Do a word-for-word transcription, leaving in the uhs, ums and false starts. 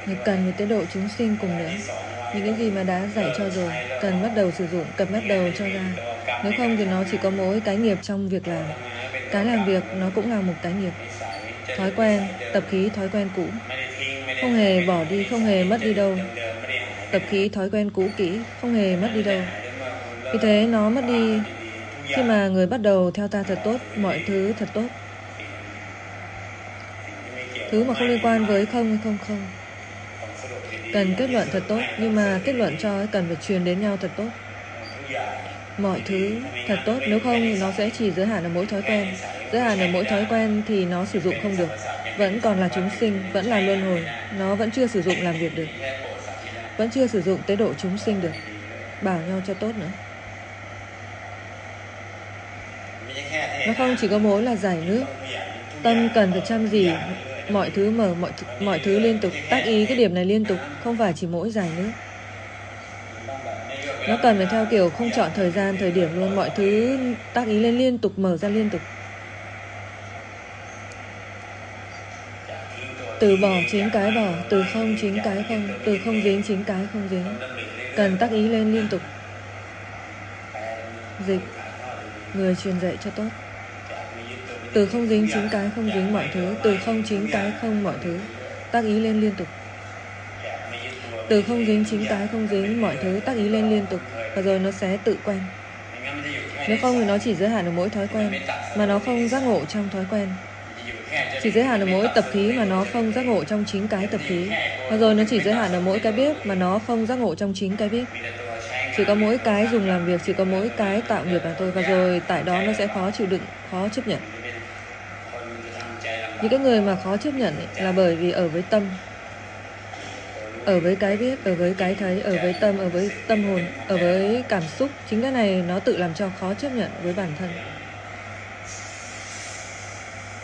Người cần một chế độ chúng sinh cùng nữa. Những cái gì mà đã dạy cho rồi, cần bắt đầu sử dụng, cần bắt đầu cho ra. Nếu không thì nó chỉ có mỗi cái nghiệp trong việc làm. Cái làm việc nó cũng là một cái nghiệp. Thói quen, tập khí, thói quen cũ. Không hề bỏ đi, không hề mất đi đâu. Tập khí, thói quen cũ kỹ, không hề mất đi đâu. Vì thế nó mất đi khi mà người bắt đầu theo ta thật tốt, mọi thứ thật tốt. Thứ mà không liên quan với không hay không không. Cần kết luận thật tốt, nhưng mà kết luận cho ấy cần phải truyền đến nhau thật tốt. Mọi thứ thật tốt, nếu không thì nó sẽ chỉ giới hạn ở mỗi thói quen. Giới hạn ở mỗi thói quen thì nó sử dụng không được. Vẫn còn là chúng sinh, vẫn là luân hồi. Nó vẫn chưa sử dụng làm việc được. Vẫn chưa sử dụng tế độ chúng sinh được. Bảo nhau cho tốt nữa. Nó không chỉ có mỗi là giải nước. Tâm cần phải chăm gì, mọi thứ mở, mọi, th mọi thứ liên tục. Tác ý cái điểm này liên tục, không phải chỉ mỗi giải nước. Nó cần phải theo kiểu không chọn thời gian, thời điểm luôn. Mọi thứ tác ý lên liên tục, mở ra liên tục. Từ bỏ chính cái bỏ, từ không chính cái không, từ không dính chính cái không dính. Cần tác ý lên liên tục. Dịch, người truyền dạy cho tốt. Từ không dính chính cái không dính mọi thứ, từ không chính cái không mọi thứ. Tác ý lên liên tục. Từ không dính chính cái không dính mọi thứ, tác ý lên liên tục. Và rồi nó sẽ tự quen. Nếu không thì nó chỉ giới hạn ở mỗi thói quen, mà nó không giác ngộ trong thói quen. Chỉ giới hạn ở mỗi tập khí mà nó không giác ngộ trong chính cái tập khí. Và rồi nó chỉ giới hạn ở mỗi cái biết mà nó không giác ngộ trong chính cái biết. Chỉ có mỗi cái dùng làm việc, chỉ có mỗi cái tạo nghiệp mà thôi. Và rồi tại đó nó sẽ khó chịu đựng, khó chấp nhận. Những cái người mà khó chấp nhận ấy, là bởi vì ở với tâm, ở với cái biết, ở với cái thấy, ở với tâm, ở với tâm hồn, ở với cảm xúc. Chính cái này nó tự làm cho khó chấp nhận với bản thân.